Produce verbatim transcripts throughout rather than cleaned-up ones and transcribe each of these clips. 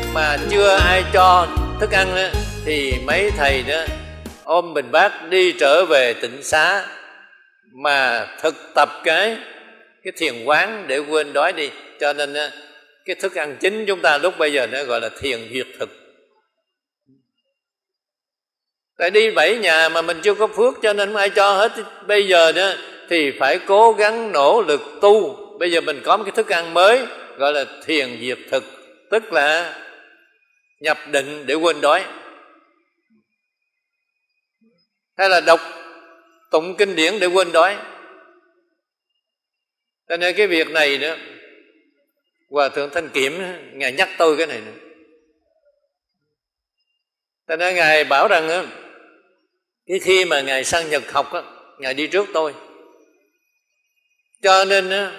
mà chưa ai cho thức ăn đó, thì mấy thầy đó ôm bình bát đi trở về tịnh xá mà thực tập cái cái thiền quán để quên đói đi. Cho nên cái thức ăn chính chúng ta lúc bây giờ nó gọi là thiền duyệt thực. Tại đi bảy nhà mà mình chưa có phước cho nên không ai cho hết. Bây giờ đó thì phải cố gắng nỗ lực tu. Bây giờ mình có một cái thức ăn mới gọi là thiền diệt thực, tức là nhập định để quên đói, hay là đọc tụng kinh điển để quên đói. Cho nên cái việc này đó, Hòa Thượng Thanh Kiểm Ngài nhắc tôi cái này nữa. Cho nên Ngài bảo rằng đó, cái khi mà Ngài sang Nhật học đó, Ngài đi trước tôi. Cho nên đó,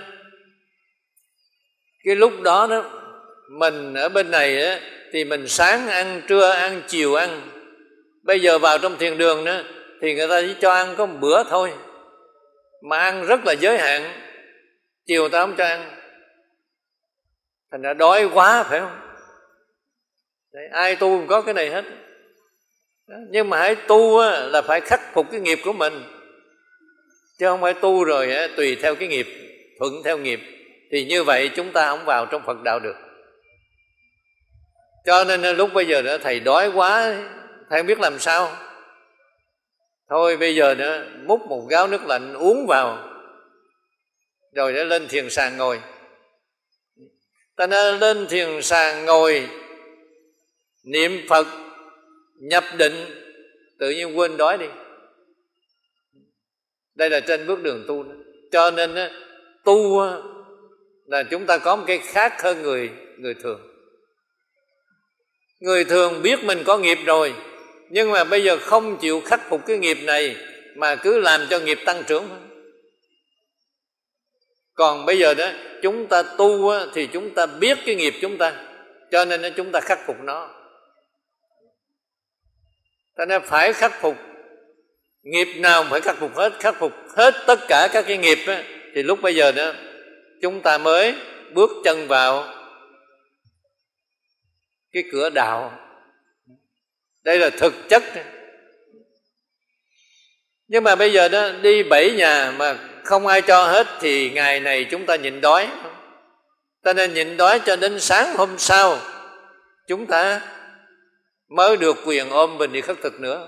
cái lúc đó đó mình ở bên này đó, thì mình sáng ăn, trưa ăn, chiều ăn. Bây giờ vào trong thiền đường đó thì người ta chỉ cho ăn có một bữa thôi, mà ăn rất là giới hạn. Chiều ta không cho ăn, thành ra đói quá, phải không? Đấy, ai tu cũng có cái này hết. Đó, nhưng mà hãy tu á, là phải khắc phục cái nghiệp của mình, chứ không phải tu rồi á, tùy theo cái nghiệp, thuận theo nghiệp. Thì như vậy chúng ta không vào trong Phật đạo được. Cho nên lúc bây giờ đó thầy đói quá, thầy không biết làm sao. Thôi bây giờ nữa múc một gáo nước lạnh uống vào, rồi để lên thiền sàng ngồi. Ta nên lên thiền sàng ngồi niệm Phật, nhập định, tự nhiên quên đói đi. Đây là trên bước đường tu đó. Cho nên tu là chúng ta có một cái khác hơn người người thường. Người thường biết mình có nghiệp rồi, nhưng mà bây giờ không chịu khắc phục cái nghiệp này, mà cứ làm cho nghiệp tăng trưởng. Còn bây giờ đó chúng ta tu thì chúng ta biết cái nghiệp chúng ta, cho nên chúng ta khắc phục nó. Cho nên phải khắc phục. Nghiệp nào phải khắc phục hết, khắc phục hết tất cả các cái nghiệp đó, thì lúc bây giờ đó chúng ta mới bước chân vào cái cửa đạo. Đây là thực chất. Nhưng mà bây giờ đó đi bảy nhà mà không ai cho hết thì ngày này chúng ta nhịn đói. Ta nên nhịn đói cho đến sáng hôm sau chúng ta mới được quyền ôm bình đi khất thực nữa.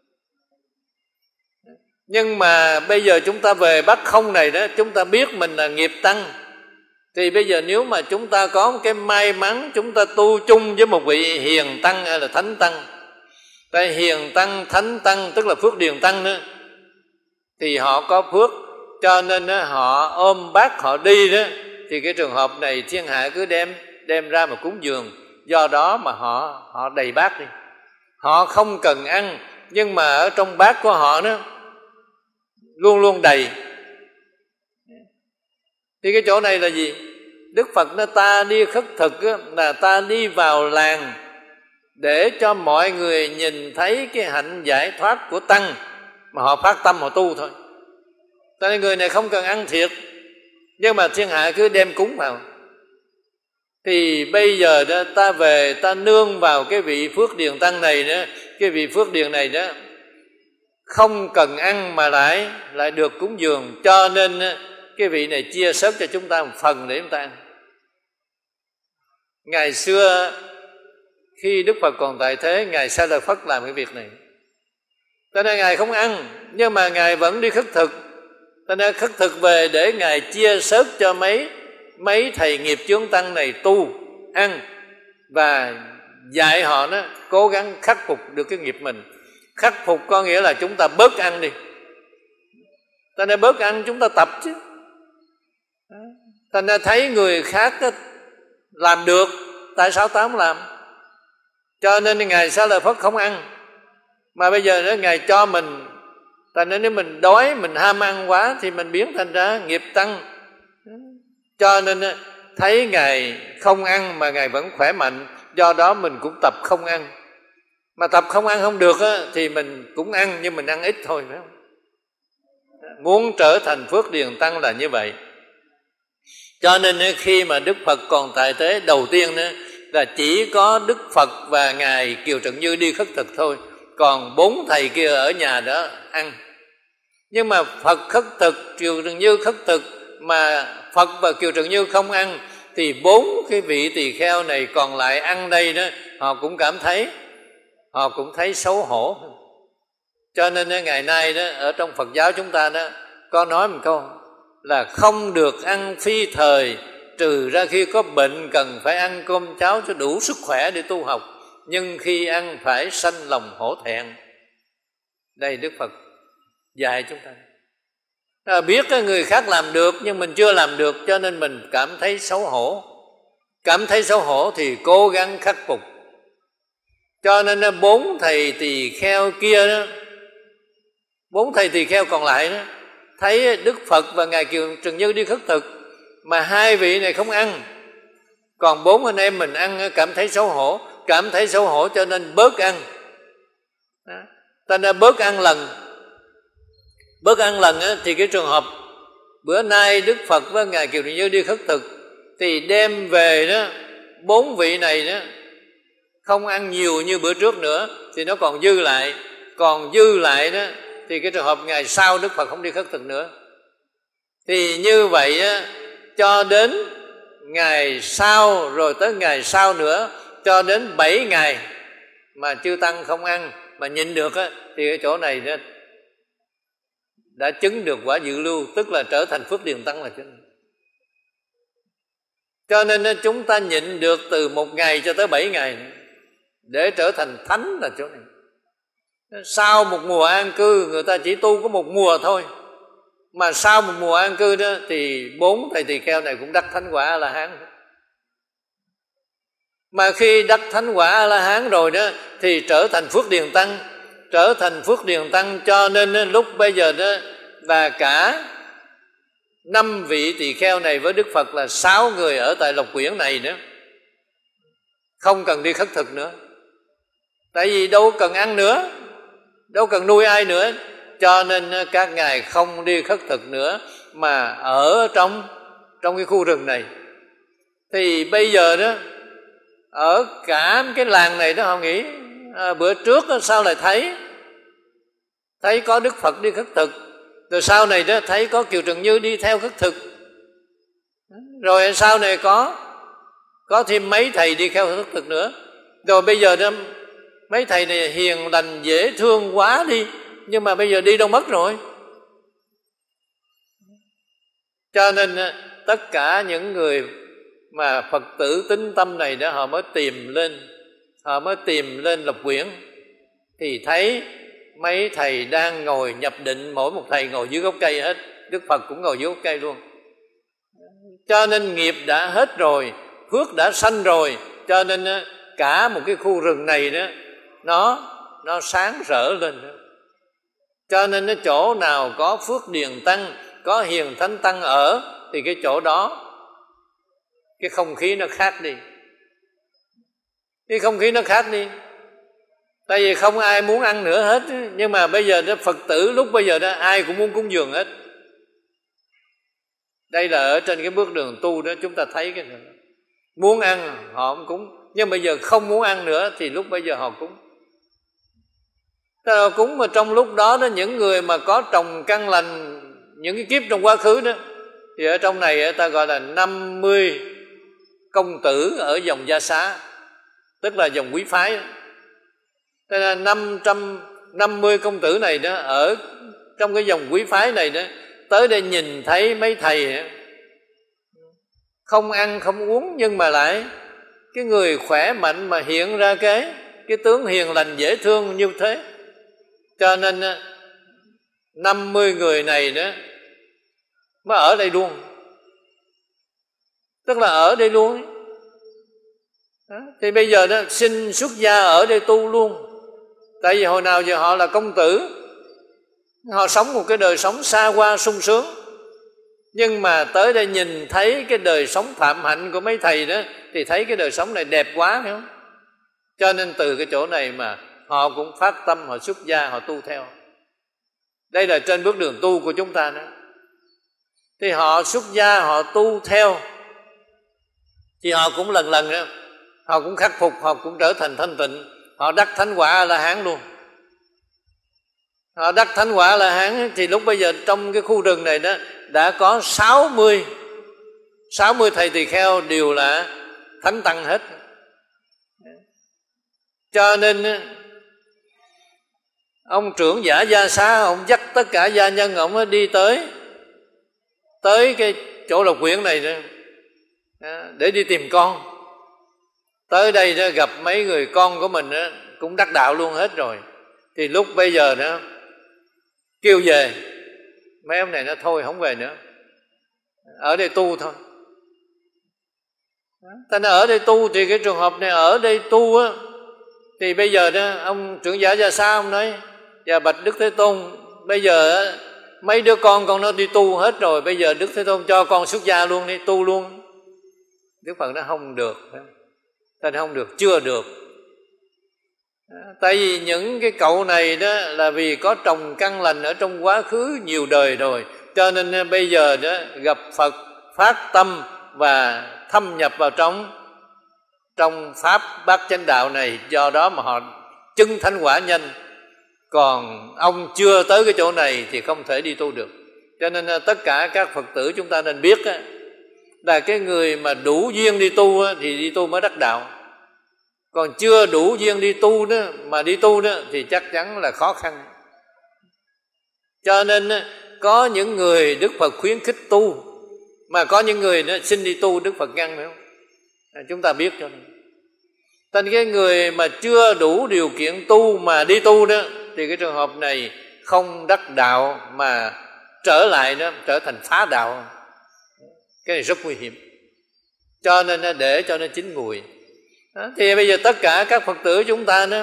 Nhưng mà bây giờ chúng ta về Bắc Không này đó, chúng ta biết mình là nghiệp tăng. Thì bây giờ nếu mà chúng ta có một cái may mắn, chúng ta tu chung với một vị hiền tăng hay là thánh tăng. Tại hiền tăng, thánh tăng tức là phước điền tăng nữa, thì họ có phước, cho nên họ ôm bát họ đi đó. Thì cái trường hợp này thiên hạ cứ đem đem ra mà cúng dường, do đó mà họ họ đầy bát đi. Họ không cần ăn, nhưng mà ở trong bát của họ đó luôn luôn đầy. Thì cái chỗ này là gì? Đức Phật nói ta đi khất thực á, là ta đi vào làng để cho mọi người nhìn thấy cái hạnh giải thoát của tăng, mà họ phát tâm họ tu thôi. Cho nên người này không cần ăn thiệt, nhưng mà thiên hạ cứ đem cúng vào. Thì bây giờ đó ta về ta nương vào cái vị Phước Điền Tăng này đó. Cái vị Phước Điền này đó không cần ăn mà lại lại được cúng dường, cho nên cái vị này chia sớt cho chúng ta một phần để chúng ta ăn. Ngày xưa khi Đức Phật còn tại thế, Ngài Sa Lợi Phất làm cái việc này, cho nên Ngài không ăn, nhưng mà Ngài vẫn đi khất thực. Cho nên khất thực về để Ngài chia sớt cho mấy mấy thầy nghiệp chướng tăng này tu, ăn, và dạy họ đó cố gắng khắc phục được cái nghiệp mình. Khắc phục có nghĩa là chúng ta bớt ăn đi. Cho nên bớt ăn chúng ta tập chứ. Cho nên thấy người khác làm được, tại sao ta không làm? Cho nên Ngài Sa Lợi Phất không ăn, mà bây giờ đó Ngài cho mình. Cho nên nếu mình đói, mình ham ăn quá thì mình biến thành ra nghiệp tăng. Cho nên thấy Ngài không ăn mà Ngài vẫn khỏe mạnh, do đó mình cũng tập không ăn. Mà tập không ăn không được á, thì mình cũng ăn, nhưng mình ăn ít thôi, phải không? Muốn trở thành Phước Điền Tăng là như vậy. Cho nên khi mà Đức Phật còn tại thế, đầu tiên đó là chỉ có Đức Phật và Ngài Kiều Trần Như đi khất thực thôi, còn bốn thầy kia ở nhà đó ăn. Nhưng mà Phật khất thực, Kiều Trần Như khất thực, mà Phật và Kiều Trần Như không ăn, thì bốn cái vị tỳ kheo này còn lại ăn đây đó, họ cũng cảm thấy họ cũng thấy xấu hổ. Cho nên ngày nay đó, ở trong Phật giáo chúng ta đó có nói một câu là không được ăn phi thời, trừ ra khi có bệnh cần phải ăn cơm cháo cho đủ sức khỏe để tu học, nhưng khi ăn phải sanh lòng hổ thẹn. Đây Đức Phật dạy chúng ta. À, biết người khác làm được nhưng mình chưa làm được, cho nên mình cảm thấy xấu hổ. Cảm thấy xấu hổ thì cố gắng khắc phục. Cho nên bốn thầy tỳ kheo kia đó, bốn thầy tỳ kheo còn lại đó, thấy Đức Phật và Ngài Kiều Trần Như đi khất thực, mà hai vị này không ăn, còn bốn anh em mình ăn, cảm thấy xấu hổ. Cảm thấy xấu hổ cho nên bớt ăn. Ta đã bớt ăn lần. Bớt ăn lần á, thì cái trường hợp bữa nay Đức Phật với Ngài Kiều Trần Như đi khất thực, thì đem về đó, bốn vị này đó không ăn nhiều như bữa trước nữa, thì nó còn dư lại. Còn dư lại đó thì cái trường hợp ngày sau Đức Phật không đi khất thực nữa. Thì như vậy á, cho đến ngày sau, rồi tới ngày sau nữa, cho đến bảy ngày mà chư Tăng không ăn mà nhịn được á, thì cái chỗ này đó đã chứng được quả dự lưu, tức là trở thành Phước Điền Tăng là chứng. Cho nên chúng ta nhịn được từ một ngày cho tới bảy ngày để trở thành thánh là chỗ này. Sau một mùa an cư, người ta chỉ tu có một mùa thôi, mà sau một mùa an cư đó thì bốn thầy tỳ kheo này cũng đắc thánh quả A La Hán. Mà khi đắc thánh quả A La Hán rồi đó thì trở thành Phước Điền Tăng. Trở thành Phước Điền Tăng, cho nên lúc bây giờ đó là cả năm vị tỳ kheo này với Đức Phật là sáu người ở tại Lộc Quyển này nữa, không cần đi khất thực nữa. Tại vì đâu cần ăn nữa, đâu cần nuôi ai nữa, cho nên các ngài không đi khất thực nữa, mà ở trong trong cái khu rừng này. Thì bây giờ đó, ở cả cái làng này đó, họ nghĩ à, bữa trước đó, sao lại thấy thấy có Đức Phật đi khất thực, rồi sau này đó thấy có Kiều Trần Như đi theo khất thực, rồi sau này có có thêm mấy thầy đi theo khất thực nữa. Rồi bây giờ đó mấy thầy này hiền lành dễ thương quá đi, nhưng mà bây giờ đi đâu mất rồi. Cho nên tất cả những người mà Phật tử tín tâm này đó, họ mới tìm lên họ mới tìm lên Lộc Quyển, thì thấy mấy thầy đang ngồi nhập định, mỗi một thầy ngồi dưới gốc cây hết. Đức Phật cũng ngồi dưới gốc cây luôn. Cho nên nghiệp đã hết rồi, phước đã sanh rồi, cho nên cả một cái khu rừng này đó nó nó sáng rỡ lên đó. Cho nên cái chỗ nào có Phước Điền Tăng, có Hiền Thánh Tăng ở, thì cái chỗ đó cái không khí nó khác đi. Cái không khí nó khác đi. Tại vì không ai muốn ăn nữa hết. Nhưng mà bây giờ đó, Phật tử lúc bây giờ đó ai cũng muốn cúng dường hết. Đây là ở trên cái bước đường tu đó chúng ta thấy cái này. Muốn ăn họ cũng cúng, nhưng bây giờ không muốn ăn nữa thì lúc bây giờ họ cúng. Họ cúng mà trong lúc đó đó, những người mà có trồng căn lành những cái kiếp trong quá khứ đó, thì ở trong này ta gọi là năm mươi công tử ở dòng Gia Xá, tức là dòng quý phái đó. Thế là năm trăm năm mươi công tử này đó, ở trong cái dòng quý phái này đó, tới đây nhìn thấy mấy thầy không ăn không uống, nhưng mà lại cái người khỏe mạnh mà hiện ra cái cái tướng hiền lành dễ thương như thế. Cho nên năm mươi người này đó mới ở đây luôn, tức là ở đây luôn đó. Thì bây giờ đó xin xuất gia ở đây tu luôn. Tại vì hồi nào giờ họ là công tử, họ sống một cái đời sống xa hoa sung sướng, nhưng mà tới đây nhìn thấy cái đời sống phạm hạnh của mấy thầy đó, thì thấy cái đời sống này đẹp quá, phải không? Cho nên từ cái chỗ này mà họ cũng phát tâm, họ xuất gia, họ tu theo. Đây là trên bước đường tu của chúng ta đó. Thì họ xuất gia, họ tu theo, thì họ cũng lần lần đó họ cũng khắc phục, họ cũng trở thành thanh tịnh, họ đắc thánh quả A-la-hán luôn. Họ đắc thánh quả A-la-hán thì lúc bây giờ trong cái khu rừng này đó đã có sáu mươi sáu mươi thầy tỳ kheo đều là thánh tăng hết. Cho nên ông trưởng giả Gia Xá, ông dắt tất cả gia nhân ông đi tới tới cái chỗ Lộc Quyển này đó, để đi tìm con. Tới đây đó gặp mấy người con của mình đó, cũng đắc đạo luôn hết rồi. Thì lúc bây giờ đó kêu về, mấy ông này nó thôi không về nữa, ở đây tu thôi. Ta nói ở đây tu thì cái trường hợp này ở đây tu á, thì bây giờ đó ông trưởng giả Gia Xá ông nói: dạ bạch Đức Thế Tôn, bây giờ á, mấy đứa con con nó đi tu hết rồi, bây giờ Đức Thế Tôn cho con xuất gia luôn đi, tu luôn. Đức Phật nó không được. Ta nói không được, chưa được. Tại vì những cái cậu này đó là vì có trồng căn lành ở trong quá khứ nhiều đời rồi, cho nên bây giờ đó gặp Phật phát tâm và thâm nhập vào trong trong pháp bát chánh đạo này, do đó mà họ chứng thánh quả nhanh. Còn ông chưa tới cái chỗ này thì không thể đi tu được. Cho nên tất cả các Phật tử chúng ta nên biết á, là cái người mà đủ duyên đi tu á, thì đi tu mới đắc đạo. Còn chưa đủ duyên đi tu đó mà đi tu đó thì chắc chắn là khó khăn. Cho nên có những người Đức Phật khuyến khích tu, mà có những người đó xin đi tu Đức Phật ngăn, phải không? À, chúng ta biết cho nên. Thành cái người mà chưa đủ điều kiện tu mà đi tu đó thì cái trường hợp này không đắc đạo mà trở lại đó trở thành phá đạo. Cái này rất nguy hiểm. Cho nên để cho nó chín mùi. Đó, thì bây giờ tất cả các Phật tử chúng ta đó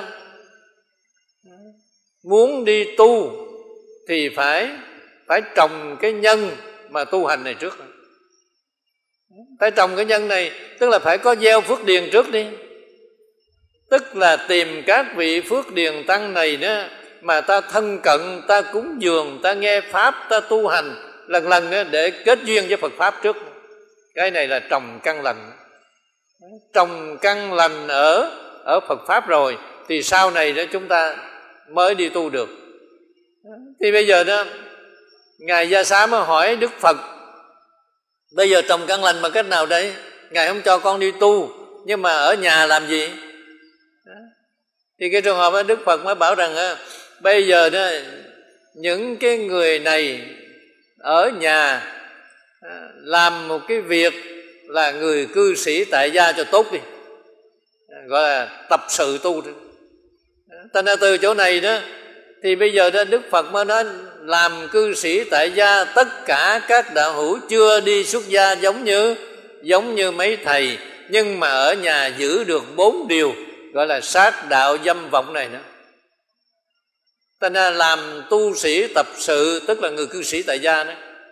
muốn đi tu thì phải phải trồng cái nhân mà tu hành này trước. Phải trồng cái nhân này, tức là phải có gieo phước điền trước đi. Tức là tìm các vị phước điền tăng này đó mà ta thân cận, ta cúng dường, ta nghe pháp, ta tu hành lần lần đó để kết duyên với Phật pháp trước. Cái này là trồng căn lành. Trồng căn lành ở ở Phật pháp rồi thì sau này đó chúng ta mới đi tu được. Thì bây giờ đó ngài Gia Xá mới hỏi Đức Phật: bây giờ trồng căn lành bằng cách nào đấy? Ngài không cho con đi tu, nhưng mà ở nhà làm gì? Thì cái trường hợp đó Đức Phật mới bảo rằng á, bây giờ đó những cái người này ở nhà làm một cái việc là người cư sĩ tại gia cho tốt đi, gọi là tập sự tu. Thành ra từ chỗ này đó thì bây giờ đó Đức Phật mới nói làm cư sĩ tại gia, tất cả các đạo hữu chưa đi xuất gia giống như giống như mấy thầy, nhưng mà ở nhà giữ được bốn điều gọi là sát đạo dâm vọng này nữa. Thành ra làm tu sĩ tập sự tức là người cư sĩ tại gia đó.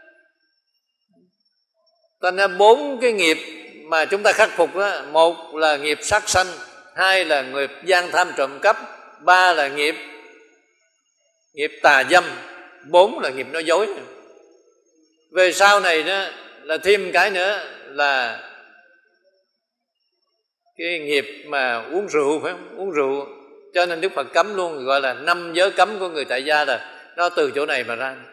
Thành ra bốn cái nghiệp mà chúng ta khắc phục đó, một là nghiệp sát sanh, hai là nghiệp gian tham trộm cắp, ba là nghiệp nghiệp tà dâm, bốn là nghiệp nói dối. Về sau này đó là thêm cái nữa là cái nghiệp mà uống rượu, phải không? Uống rượu, cho nên Đức Phật cấm luôn, gọi là năm giới cấm của người tại gia, là nó từ chỗ này mà ra.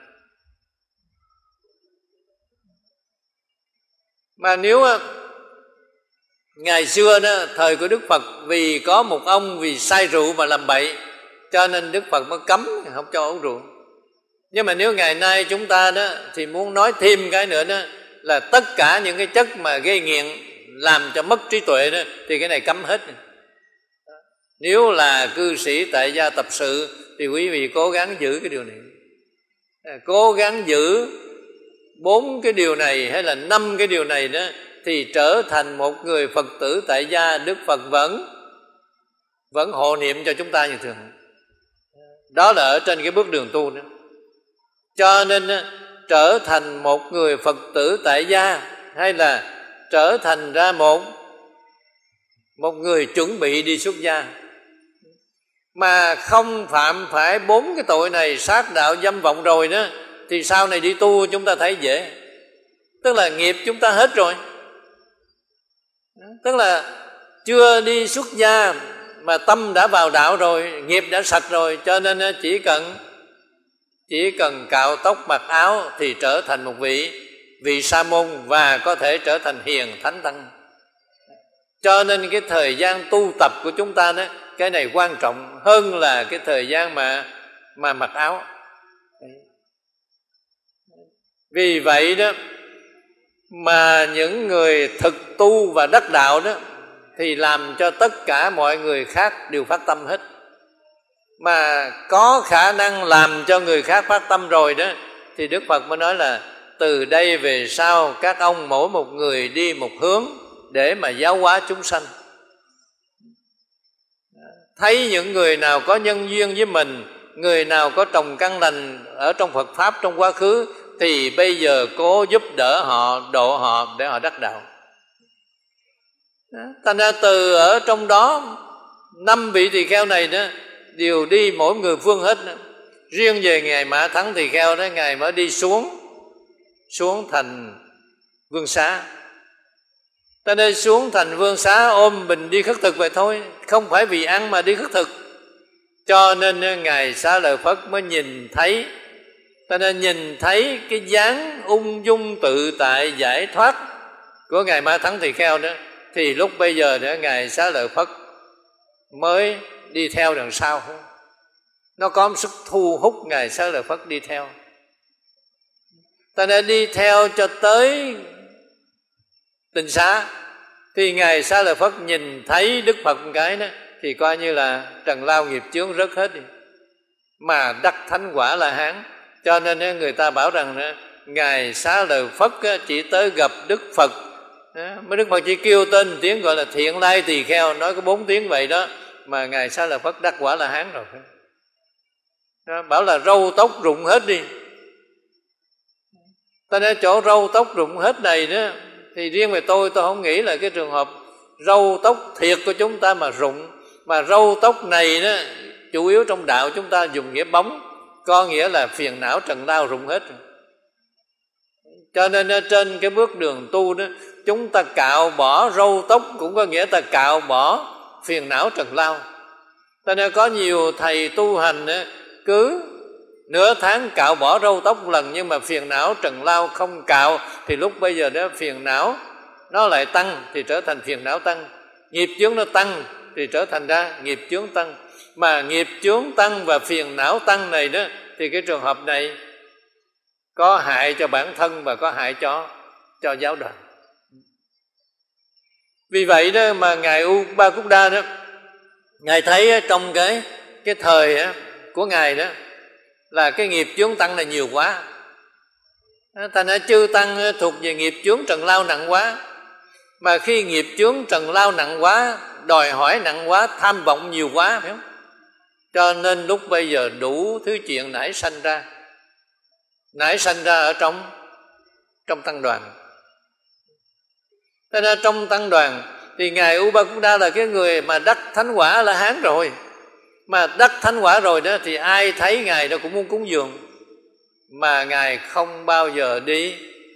Mà nếu ngày xưa đó, thời của Đức Phật, vì có một ông vì say rượu mà làm bậy, cho nên Đức Phật mới cấm không cho uống rượu. Nhưng mà nếu ngày nay chúng ta đó thì muốn nói thêm cái nữa đó là tất cả những cái chất mà gây nghiện làm cho mất trí tuệ đó thì cái này cấm hết. Nếu là cư sĩ tại gia tập sự thì quý vị cố gắng giữ cái điều này, cố gắng giữ bốn cái điều này hay là năm cái điều này đó thì trở thành một người Phật tử tại gia. Đức Phật vẫn vẫn hộ niệm cho chúng ta như thường. Đó là ở trên cái bước đường tu đó. Cho nên trở thành một người Phật tử tại gia hay là trở thành ra một một người chuẩn bị đi xuất gia mà không phạm phải bốn cái tội này, sát đạo dâm vọng rồi đó, thì sau này đi tu chúng ta thấy dễ. Tức là nghiệp chúng ta hết rồi. Tức là chưa đi xuất gia mà tâm đã vào đạo rồi, nghiệp đã sạch rồi, cho nên chỉ cần chỉ cần cạo tóc mặc áo thì trở thành một vị vị sa môn và có thể trở thành hiền thánh tăng. Cho nên cái thời gian tu tập của chúng ta đó, cái này quan trọng hơn là cái thời gian mà mà mặc áo. Vì vậy đó mà những người thực tu và đắc đạo đó thì làm cho tất cả mọi người khác đều phát tâm hết. Mà có khả năng làm cho người khác phát tâm rồi đó thì Đức Phật mới nói là từ đây về sau các ông mỗi một người đi một hướng để mà giáo hóa chúng sanh. Thấy những người nào có nhân duyên với mình, người nào có trồng căn lành ở trong Phật Pháp trong quá khứ thì bây giờ cố giúp đỡ họ, độ họ để họ đắc đạo. Thành ra từ ở trong đó năm vị tỳ kheo này đó đều đi mỗi người phương hết. Riêng về Ngài Mã Thắng tỳ kheo đó, Ngài mới đi xuống xuống thành Vương Xá. Ta đây xuống thành Vương Xá ôm mình đi khất thực vậy thôi, không phải vì ăn mà đi khất thực. Cho nên Ngài Xá Lợi Phất mới nhìn thấy, ta nên nhìn thấy cái dáng ung dung tự tại giải thoát của Ngài Mã Thắng tỳ kheo đó, thì lúc bây giờ nữa Ngài Xá Lợi Phất mới đi theo đằng sau. Nó có một sức thu hút Ngài Xá Lợi Phất đi theo. Ta đã đi theo cho tới Tịnh Xá thì Ngài Xá Lợi Phất nhìn thấy Đức Phật một cái đó thì coi như là trần lao nghiệp chướng rớt hết đi, mà đắc thánh quả La Hán. Cho nên người ta bảo rằng Ngài Xá Lợi Phất chỉ tới gặp Đức Phật, mới Đức Phật chỉ kêu tên tiếng gọi là Thiện Lai Tỳ Kheo, nói có bốn tiếng vậy đó mà Ngài Xá Lợi Phất đắc quả La Hán rồi. Đó, bảo là râu tóc rụng hết đi. Ta nói chỗ râu tóc rụng hết này đó thì riêng về tôi tôi không nghĩ là cái trường hợp râu tóc thiệt của chúng ta mà rụng, mà râu tóc này đó chủ yếu trong đạo chúng ta dùng nghĩa bóng, có nghĩa là phiền não trần lao rụng hết. Cho nên trên cái bước đường tu đó, chúng ta cạo bỏ râu tóc cũng có nghĩa ta cạo bỏ phiền não trần lao. Cho nên có nhiều thầy tu hành đó, cứ nửa tháng cạo bỏ râu tóc một lần, nhưng mà phiền não trần lao không cạo thì lúc bây giờ đó phiền não nó lại tăng thì trở thành phiền não tăng, nghiệp chướng nó tăng thì trở thành ra nghiệp chướng tăng. Mà nghiệp chướng tăng và phiền não tăng này đó thì cái trường hợp này có hại cho bản thân và có hại cho cho giáo đoàn. Vì vậy đó mà Ngài Upakuda đó, Ngài thấy trong cái cái thời của Ngài đó là cái nghiệp chướng tăng này nhiều quá. Thành ra chư tăng thuộc về nghiệp chướng trần lao nặng quá. Mà khi nghiệp chướng trần lao nặng quá, đòi hỏi nặng quá, tham vọng nhiều quá, phải không? Cho nên lúc bây giờ đủ thứ chuyện nảy sanh ra. Nảy sanh ra ở trong trong tăng đoàn. Thế nên trong tăng đoàn thì Ngài Upakuda là cái người mà đắc thánh quả A La Hán rồi. Mà đắc thánh quả rồi đó thì ai thấy Ngài đó cũng muốn cúng dường. Mà Ngài không bao giờ đi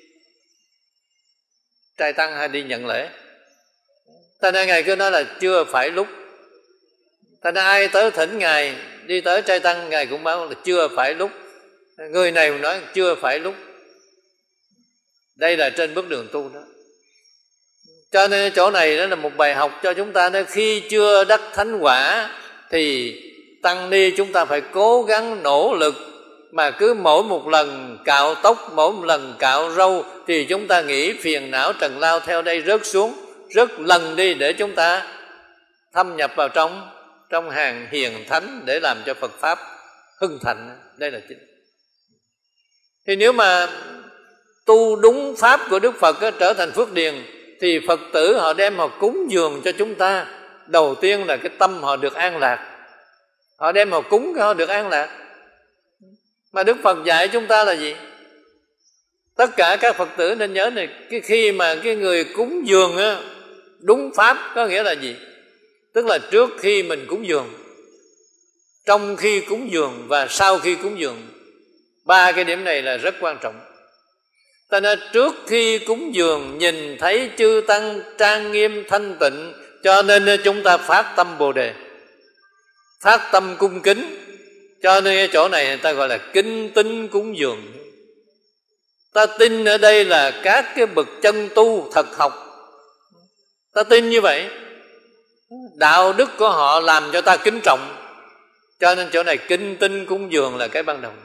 trai tăng hay đi nhận lễ. Thế nên Ngài cứ nói là chưa phải lúc. Thế nên ai tới thỉnh Ngài đi tới trai tăng, Ngài cũng bảo là chưa phải lúc. Người này nói chưa phải lúc. Đây là trên bước đường tu đó. Cho nên chỗ này đó là một bài học cho chúng ta. Nên khi chưa đắc thánh quả thì tăng ni chúng ta phải cố gắng nỗ lực. Mà cứ mỗi một lần cạo tóc, mỗi một lần cạo râu thì chúng ta nghĩ phiền não trần lao theo đây rớt xuống, rớt lần đi để chúng ta thâm nhập vào trong trong hàng hiền thánh để làm cho Phật Pháp hưng thịnh. Đây là chính. Thì nếu mà tu đúng Pháp của Đức Phật đó, trở thành phước điền, thì Phật tử họ đem họ cúng dường cho chúng ta. Đầu tiên là cái tâm họ được an lạc. Họ đem họ cúng họ được an lạc. Mà Đức Phật dạy chúng ta là gì? Tất cả các Phật tử nên nhớ này, cái khi mà cái người cúng dường á, đúng Pháp có nghĩa là gì? Tức là trước khi mình cúng dường, trong khi cúng dường và sau khi cúng dường. Ba cái điểm này là rất quan trọng. Ta nên trước khi cúng dường nhìn thấy chư tăng trang nghiêm thanh tịnh, cho nên chúng ta phát tâm Bồ Đề, phát tâm cung kính. Cho nên cái chỗ này người ta gọi là kính tín cúng dường. Ta tin ở đây là các cái bậc chân tu thật học, ta tin như vậy, đạo đức của họ làm cho ta kính trọng. Cho nên chỗ này kính tín cúng dường là cái ban đầu.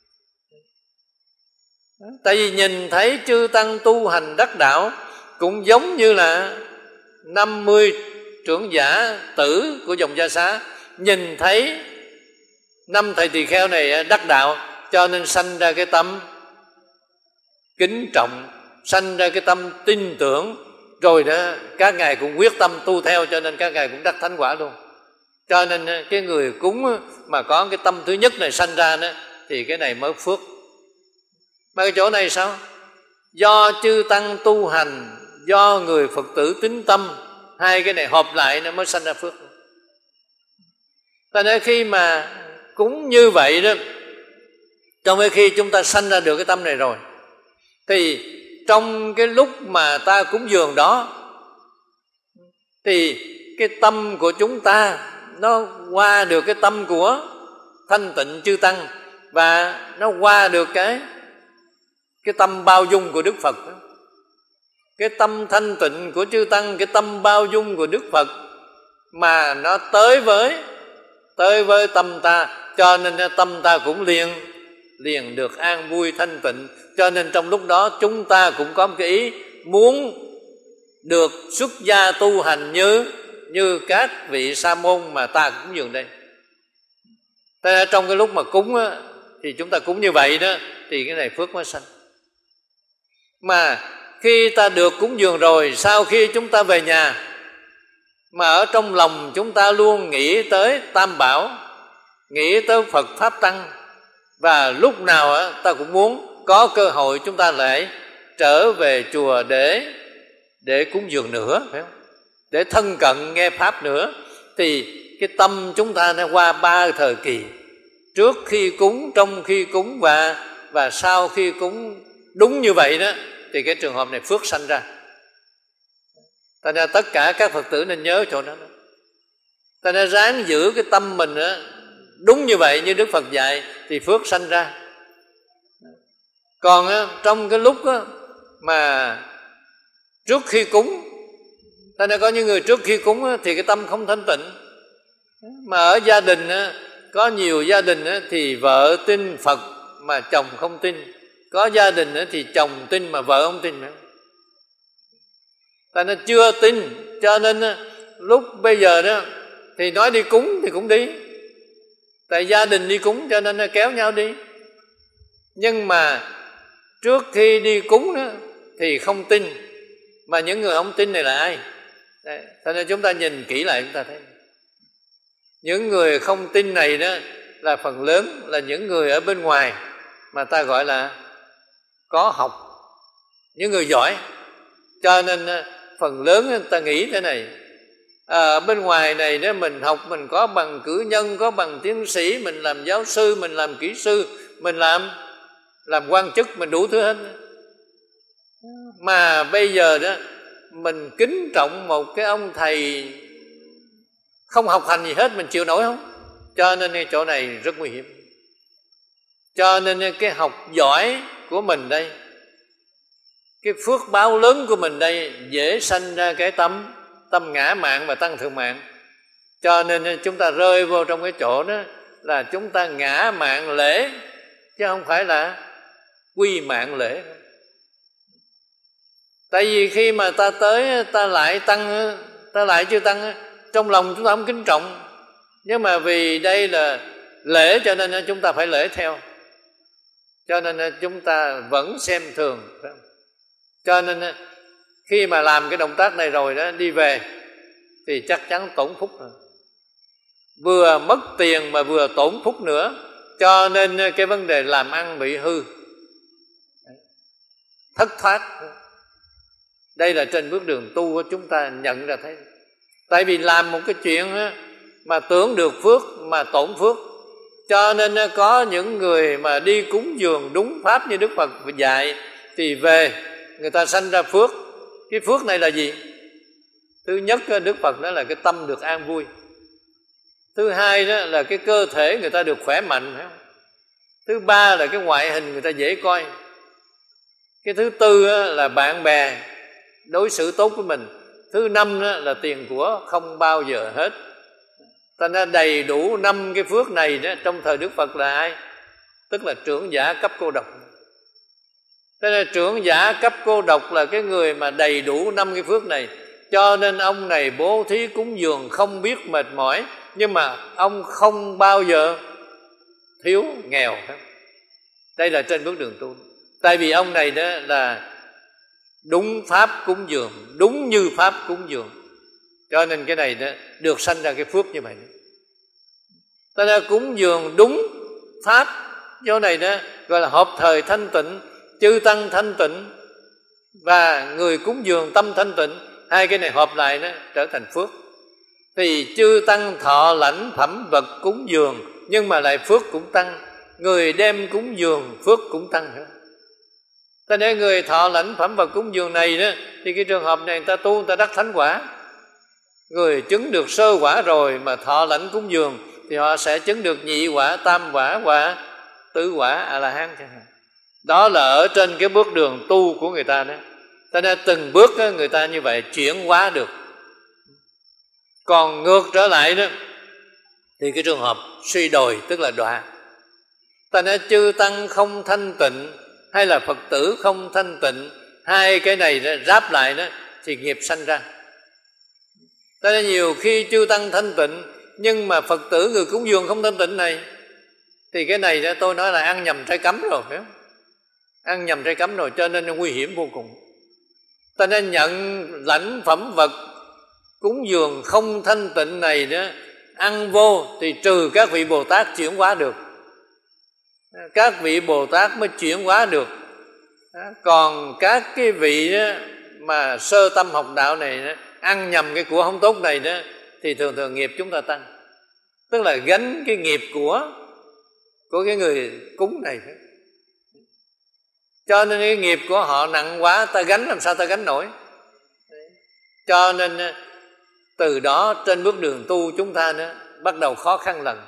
Tại vì nhìn thấy chư tăng tu hành đắc đạo cũng giống như là năm mươi trưởng giả tử của dòng Gia Xá nhìn thấy năm thầy tỳ kheo này đắc đạo, cho nên sanh ra cái tâm kính trọng, sanh ra cái tâm tin tưởng, rồi đó các ngài cũng quyết tâm tu theo, cho nên các ngài cũng đắc thánh quả luôn. Cho nên cái người cúng mà có cái tâm thứ nhất này sanh ra đó, thì cái này mới phước. Mà cái chỗ này sao? Do chư tăng tu hành, do người Phật tử tín tâm, hai cái này hợp lại nó mới sanh ra phước. Tại nên khi mà cúng như vậy đó, trong cái khi chúng ta sanh ra được cái tâm này rồi, thì trong cái lúc mà ta cúng dường đó, thì cái tâm của chúng ta nó qua được cái tâm của thanh tịnh chư tăng, và nó qua được cái cái tâm bao dung của Đức Phật. Cái tâm thanh tịnh của chư tăng, cái tâm bao dung của Đức Phật mà nó tới với tới với tâm ta, cho nên tâm ta cũng liền liền được an vui thanh tịnh. Cho nên trong lúc đó chúng ta cũng có một cái ý muốn được xuất gia tu hành như như các vị sa môn mà ta cũng dường đây. Thế trong cái lúc mà cúng á, thì chúng ta cúng như vậy đó, thì cái này phước mới sanh. Mà khi ta được cúng dường rồi, sau khi chúng ta về nhà mà ở trong lòng chúng ta luôn nghĩ tới Tam Bảo, nghĩ tới Phật Pháp Tăng, và lúc nào á, ta cũng muốn có cơ hội chúng ta lại trở về chùa để để cúng dường nữa, phải không? Để thân cận nghe Pháp nữa. Thì cái tâm chúng ta đã qua ba thời kỳ: trước khi cúng, trong khi cúng và và sau khi cúng. Đúng như vậy đó, thì cái trường hợp này phước sanh ra. Thành ra tất cả các Phật tử nên nhớ chỗ đó. Thành ra ráng giữ cái tâm mình đó, đúng như vậy như Đức Phật dạy, thì phước sanh ra. Còn á, trong cái lúc á, mà trước khi cúng, thành ra có những người trước khi cúng á, thì cái tâm không thanh tịnh. Mà ở gia đình á, có nhiều gia đình á, thì vợ tin Phật mà chồng không tin. Có gia đình á, thì chồng tin mà vợ không tin nữa. Tại nó chưa tin, cho nên á, lúc bây giờ đó thì nói đi cúng thì cũng đi. Tại gia đình đi cúng cho nên nó kéo nhau đi. Nhưng mà trước khi đi cúng đó, thì không tin. Mà những người không tin này là ai? Cho nên chúng ta nhìn kỹ lại chúng ta thấy những người không tin này đó là phần lớn là những người ở bên ngoài mà ta gọi là có học, những người giỏi. Cho nên phần lớn người ta nghĩ thế này: à, ở bên ngoài này đó mình học, mình có bằng cử nhân, có bằng tiến sĩ, mình làm giáo sư, mình làm kỹ sư, mình làm làm quan chức, mình đủ thứ hết. Mà bây giờ đó mình kính trọng một cái ông thầy không học hành gì hết, mình chịu nổi không? Cho nên cái chỗ này rất nguy hiểm. Cho nên cái học giỏi của mình đây, cái phước báo lớn của mình đây, dễ sanh ra cái tâm tâm ngã mạn và tăng thượng mạn. Cho nên chúng ta rơi vô trong cái chỗ đó là chúng ta ngã mạn lễ, chứ không phải là quy mạn lễ. Tại vì khi mà ta tới, ta lại tăng, ta lại chưa tăng, trong lòng chúng ta không kính trọng. Nhưng mà vì đây là lễ cho nên chúng ta phải lễ theo. Cho nên chúng ta vẫn xem thường. Cho nên khi mà làm cái động tác này rồi đó, đi về thì chắc chắn tổn phúc rồi. Vừa mất tiền mà vừa tổn phúc nữa. Cho nên cái vấn đề làm ăn bị hư, thất thoát. Đây là trên bước đường tu của chúng ta nhận ra thấy. Tại vì làm một cái chuyện mà tưởng được phước mà tổn phước. Cho nên có những người mà đi cúng dường đúng pháp như Đức Phật dạy, thì về người ta sanh ra phước. Cái phước này là gì? Thứ nhất Đức Phật nói là cái tâm được an vui. Thứ hai đó là cái cơ thể người ta được khỏe mạnh, phải không? Thứ ba là cái ngoại hình người ta dễ coi. Cái thứ tư là bạn bè đối xử tốt với mình. Thứ năm là tiền của không bao giờ hết. Ta đã đầy đủ năm cái phước này đó trong thời Đức Phật là ai? Tức là trưởng giả cấp cô độc. Thế là trưởng giả cấp cô độc là cái người mà đầy đủ năm cái phước này. Cho nên ông này bố thí cúng dường không biết mệt mỏi, nhưng mà ông không bao giờ thiếu nghèo. Đây là trên bước đường tu. Tại vì ông này đó là đúng pháp cúng dường, đúng như pháp cúng dường, cho nên cái này đó được sanh ra cái phước như vậy. Ta đã cúng dường đúng pháp, chỗ này đó gọi là hợp thời thanh tịnh, chư tăng thanh tịnh và người cúng dường tâm thanh tịnh. Hai cái này hợp lại đó trở thành phước. Thì chư tăng thọ lãnh phẩm vật cúng dường, nhưng mà lại phước cũng tăng. Người đem cúng dường phước cũng tăng nữa. Ta để người thọ lãnh phẩm vật cúng dường này đó, thì cái trường hợp này người ta tu, người ta đắc thánh quả. Người chứng được sơ quả rồi mà thọ lãnh cúng dường thì họ sẽ chứng được nhị quả, tam quả và tứ quả A-la-hán chẳng hạn. Đó là ở trên cái bước đường tu của người ta đó. Ta đã từng bước đó, người ta như vậy chuyển hóa được. Còn ngược trở lại đó thì cái trường hợp suy đồi, tức là đọa. Ta nói chư tăng không thanh tịnh hay là Phật tử không thanh tịnh, hai cái này đó, ráp lại đó thì nghiệp sanh ra. Ta nói nhiều khi chư tăng thanh tịnh nhưng mà Phật tử người cúng dường không thanh tịnh này, thì cái này đó tôi nói là ăn nhầm trái cấm rồi, phải không? Ăn nhầm trái cấm rồi, cho nên nó nguy hiểm vô cùng. Ta nên nhận lãnh phẩm vật cúng dường không thanh tịnh này đó, ăn vô thì trừ các vị Bồ Tát chuyển hóa được, các vị Bồ Tát mới chuyển hóa được. Còn các cái vị đó, mà sơ tâm học đạo này đó, ăn nhầm cái của không tốt này đó, thì thường thường nghiệp chúng ta tăng. Tức là gánh cái nghiệp của của cái người cúng này. Cho nên cái nghiệp của họ nặng quá, ta gánh làm sao ta gánh nổi. Cho nên từ đó trên bước đường tu chúng ta đó, bắt đầu khó khăn lần.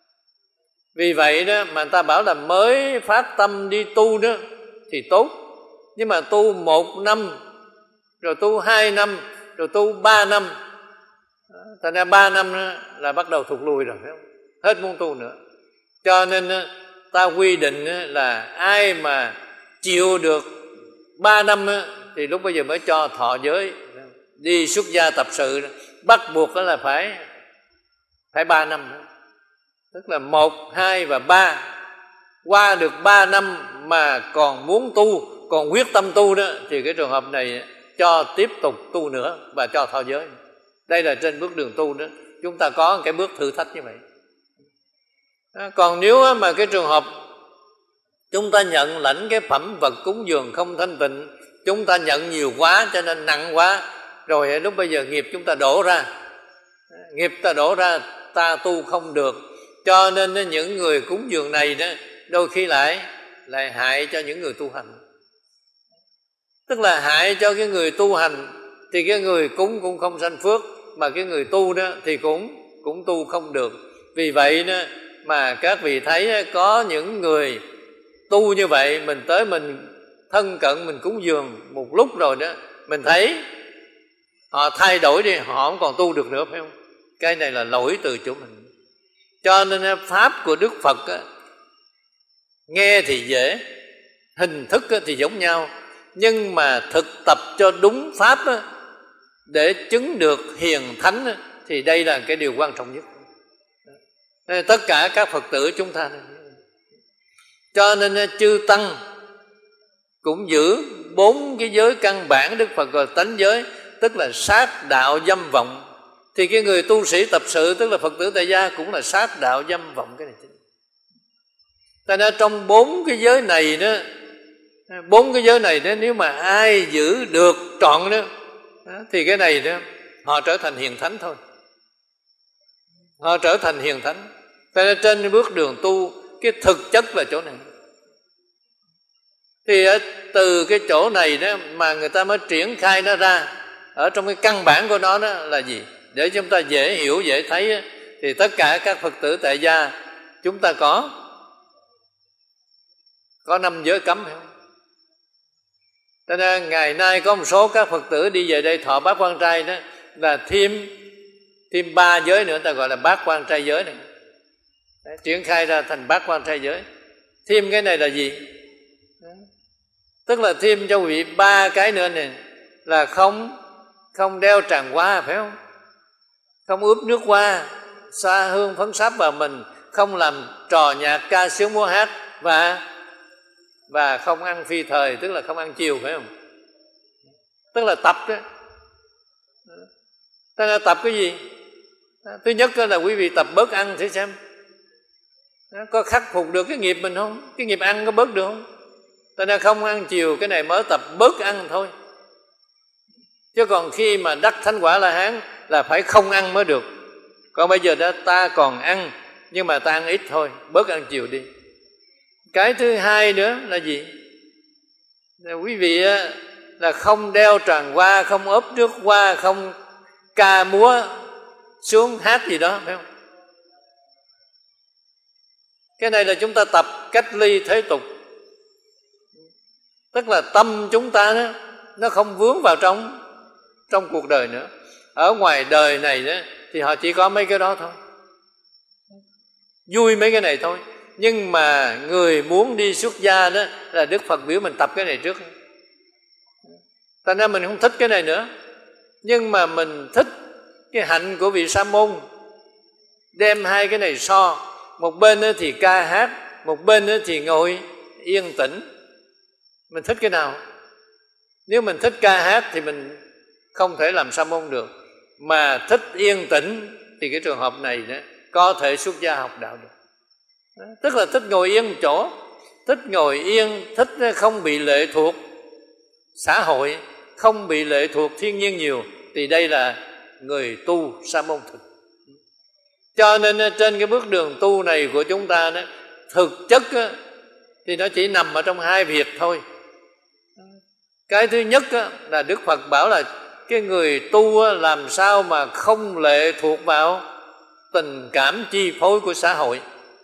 Vì vậy đó mà ta bảo là mới phát tâm đi tu đó thì tốt. Nhưng mà tu một năm, rồi tu hai năm, rồi tu ba năm, thành ra ba năm đó là bắt đầu thụt lùi rồi, phải không? Hết muốn tu nữa. Cho nên ta quy định là ai mà chịu được ba năm thì lúc bây giờ mới cho thọ giới. Đi xuất gia tập sự bắt buộc đó là phải phải ba năm nữa. Tức là một, hai và ba. Qua được ba năm mà còn muốn tu, còn quyết tâm tu đó, thì cái trường hợp này cho tiếp tục tu nữa và cho thọ giới. Đây là trên bước đường tu đó, chúng ta có cái bước thử thách như vậy. Còn nếu mà cái trường hợp chúng ta nhận lãnh cái phẩm vật cúng dường không thanh tịnh, chúng ta nhận nhiều quá cho nên nặng quá, rồi lúc bây giờ nghiệp chúng ta đổ ra, nghiệp ta đổ ra, ta tu không được. Cho nên những người cúng dường này đó đôi khi lại lại hại cho những người tu hành. Tức là hại cho cái người tu hành thì cái người cúng cũng không sanh phước, mà cái người tu đó thì cũng cũng tu không được. Vì vậy đó mà các vị thấy có những người tu như vậy, mình tới mình thân cận, mình cúng dường một lúc rồi đó, mình thấy họ thay đổi đi, họ không còn tu được nữa, phải không? Cái này là lỗi từ chỗ mình. Cho nên pháp của Đức Phật á, nghe thì dễ, hình thức thì giống nhau, nhưng mà thực tập cho đúng pháp á, để chứng được hiền thánh á, thì đây là cái điều quan trọng nhất. Nên tất cả các Phật tử chúng ta, cho nên chư tăng cũng giữ bốn cái giới căn bản Đức Phật gọi tánh giới, tức là sát đạo dâm vọng. Thì cái người tu sĩ tập sự, tức là Phật tử tại gia, cũng là sát đạo dâm vọng cái này. Tại nên trong bốn cái giới này đó, bốn cái giới này đó, nếu mà ai giữ được trọn đó, thì cái này đó họ trở thành hiền thánh thôi. Họ trở thành hiền thánh. Tại nên trên bước đường tu, cái thực chất là chỗ này. Thì từ cái chỗ này đó mà người ta mới triển khai nó ra. ở trong cái căn bản của nó đó là gì, để chúng ta dễ hiểu dễ thấy. Thì tất cả các Phật tử tại gia chúng ta có có năm giới cấm phải không? Cho nên ngày nay có một số các Phật tử đi về đây thọ bát quan trai đó là thêm thêm ba giới nữa, ta gọi là bát quan trai giới này. Đấy, triển khai ra thành bát quan trai giới. Thêm cái này là gì? Đấy, tức là thêm cho vị ba cái nữa này là không không đeo tràng hoa, phải không? Không ướp nước hoa, xoa hương phấn sáp vào mình, không làm trò nhạc ca sướng múa hát, và và không ăn phi thời, tức là không ăn chiều, phải không? Tức là tập đó. Ta là tập cái gì? Thứ nhất là quý vị tập bớt ăn thử xem, có khắc phục được cái nghiệp mình không? Cái nghiệp ăn có bớt được không? Ta đã không ăn chiều, cái này mới tập bớt ăn thôi. Chứ còn khi mà đắc thánh quả La Hán là phải không ăn mới được. Còn bây giờ đó ta còn ăn, nhưng mà ta ăn ít thôi, bớt ăn chiều đi. Cái thứ hai nữa là gì? Là quý vị là không đeo tràng hoa, không ốp nước hoa, không ca múa xuống hát gì đó, phải không? Cái này là chúng ta tập cách ly thế tục. Tức là tâm chúng ta đó, nó không vướng vào trong trong cuộc đời nữa. Ở ngoài đời này đó, thì họ chỉ có mấy cái đó thôi, vui mấy cái này thôi. Nhưng mà người muốn đi xuất gia đó là Đức Phật biểu mình tập cái này trước. Thành ra mình không thích cái này nữa, nhưng mà mình thích cái hạnh của vị Sa môn, đem hai cái này so. Một bên thì ca hát, một bên thì ngồi yên tĩnh. Mình thích cái nào? Nếu mình thích ca hát thì mình không thể làm Sa môn được. Mà thích yên tĩnh thì cái trường hợp này đó, có thể xuất gia học đạo được. Tức là thích ngồi yên một chỗ, thích ngồi yên, thích không bị lệ thuộc xã hội, không bị lệ thuộc thiên nhiên nhiều, thì đây là người tu Sa môn thực. Cho nên trên cái bước đường tu này của chúng ta đó, thực chất đó, thì nó chỉ nằm ở trong hai việc thôi. Cái thứ nhất đó, là Đức Phật bảo là cái người tu đó, làm sao mà không lệ thuộc vào tình cảm chi phối của xã hội.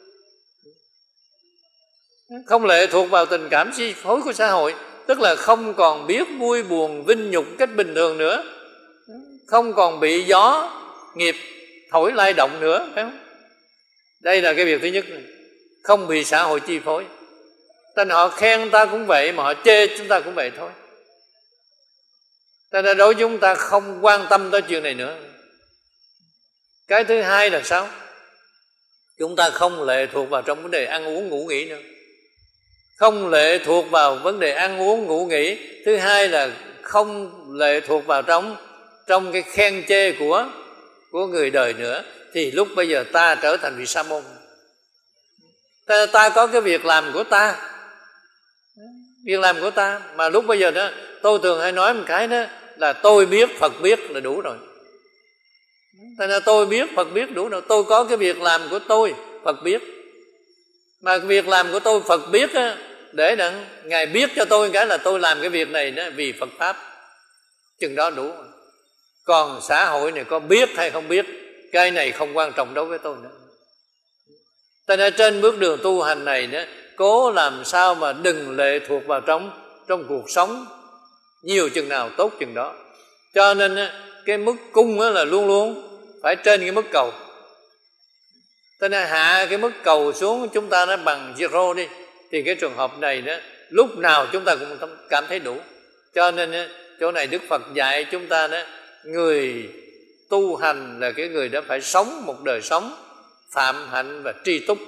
Không lệ thuộc vào tình cảm chi phối của xã hội, tức là không còn biết vui buồn vinh nhục cách bình thường nữa, không còn bị gió nghiệp thổi lay động nữa, phải không? Đây là cái việc thứ nhất này. Không bị xã hội chi phối. Nên họ khen ta cũng vậy, mà họ chê chúng ta cũng vậy thôi. Nên là đối với chúng ta không quan tâm tới chuyện này nữa. Cái thứ hai là sao? Chúng ta không lệ thuộc vào trong vấn đề ăn uống ngủ nghỉ nữa. Không lệ thuộc vào vấn đề ăn uống ngủ nghỉ. Thứ hai là không lệ thuộc vào trong trong cái khen chê của của người đời nữa. Thì lúc bây giờ ta trở thành vị Sa môn. Ta, ta có cái việc làm của ta, việc làm của ta. Mà lúc bây giờ đó, tôi thường hay nói một cái đó là tôi biết, Phật biết là đủ rồi. Thế nên tôi biết, Phật biết đủ rồi. Tôi có cái việc làm của tôi, Phật biết. Mà việc làm của tôi Phật biết á, để đặng Ngài biết cho tôi cái là tôi làm cái việc này đó vì Phật Pháp, chừng đó đủ. Còn xã hội này có biết hay không biết, cái này không quan trọng đối với tôi nữa. Cho nên trên bước đường tu hành này đó, cố làm sao mà đừng lệ thuộc vào trong trong cuộc sống, nhiều chừng nào tốt chừng đó. Cho nên cái mức cung là luôn luôn phải trên cái mức cầu. Cho nên hạ cái mức cầu xuống, chúng ta nó bằng zero đi, thì cái trường hợp này đó, lúc nào chúng ta cũng cảm thấy đủ. Cho nên chỗ này Đức Phật dạy chúng ta đó, người tu hành là cái người đó phải sống một đời sống phạm hạnh và tri túc.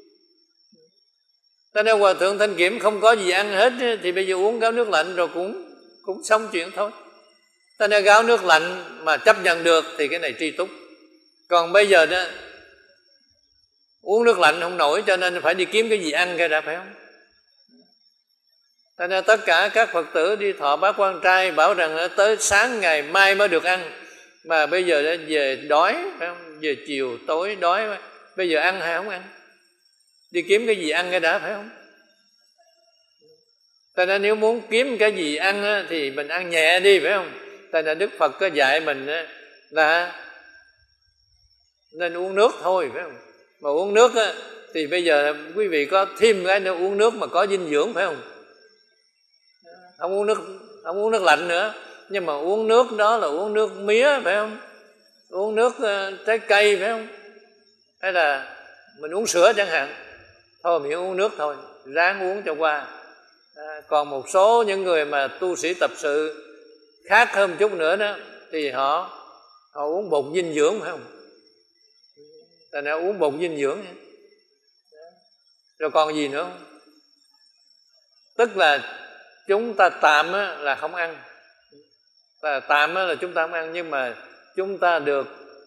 Cho nên Hòa Thượng Thanh Kiểm không có gì ăn hết, thì bây giờ uống gáo nước lạnh rồi cũng cũng xong chuyện thôi. Cho nên gáo nước lạnh mà chấp nhận được thì cái này tri túc. Còn bây giờ đó uống nước lạnh không nổi, cho nên phải đi kiếm cái gì ăn cái đã, phải không? Cho nên tất cả các Phật tử đi thọ bát quan trai bảo rằng tới sáng ngày mai mới được ăn, mà bây giờ đã về đói, phải không? Về chiều tối đói, bây giờ ăn hay không ăn? Đi kiếm cái gì ăn cái đã, phải không? Cho nên nếu muốn kiếm cái gì ăn thì mình ăn nhẹ đi, phải không? Tại là Đức Phật có dạy mình là nên uống nước thôi, phải không? Mà uống nước á, thì bây giờ quý vị có thêm cái nữa, uống nước mà có dinh dưỡng, phải không? Không uống nước, không uống nước lạnh nữa, nhưng mà uống nước đó là uống nước mía, phải không? Uống nước uh, trái cây, phải không? Hay là mình uống sữa chẳng hạn, thôi mình uống nước thôi, ráng uống cho qua. À, còn một số những người mà tu sĩ tập sự khác hơn chút nữa đó, thì họ họ uống bột dinh dưỡng, phải không? Tại nó uống bột dinh dưỡng. Rồi còn gì nữa không? Tức là chúng ta tạm là không ăn, là tạm là chúng ta không ăn, nhưng mà chúng ta được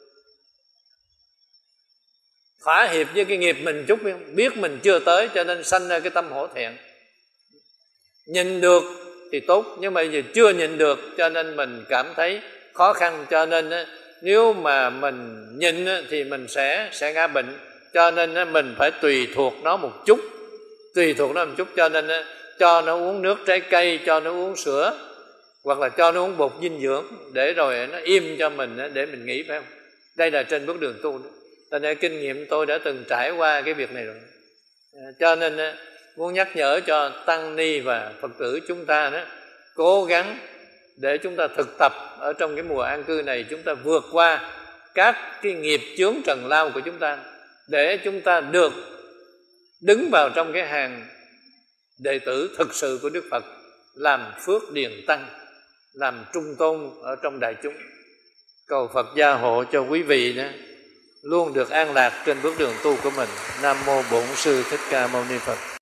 thỏa hiệp với cái nghiệp mình chút, biết mình chưa tới cho nên sanh ra cái tâm hổ thẹn. Nhìn được thì tốt, nhưng mà giờ chưa nhìn được cho nên mình cảm thấy khó khăn. Cho nên nếu mà mình nhìn thì mình sẽ sẽ ngã bệnh, cho nên mình phải tùy thuộc nó một chút, tùy thuộc nó một chút. Cho nên cho nó uống nước trái cây, cho nó uống sữa, hoặc là cho nó uống bột dinh dưỡng, để rồi nó im cho mình, để mình nghỉ, phải không? Đây là trên bước đường tu đó. Cho nên kinh nghiệm tôi đã từng trải qua cái việc này rồi. Cho nên muốn nhắc nhở cho tăng ni và Phật tử chúng ta đó, cố gắng để chúng ta thực tập ở trong cái mùa an cư này, chúng ta vượt qua các cái nghiệp chướng trần lao của chúng ta, để chúng ta được đứng vào trong cái hàng đệ tử thực sự của Đức Phật, làm phước điền tăng, làm trung tôn ở trong đại chúng. Cầu Phật gia hộ cho quý vị đó luôn được an lạc trên bước đường tu của mình. Nam mô Bổn Sư Thích Ca Mâu Ni Phật.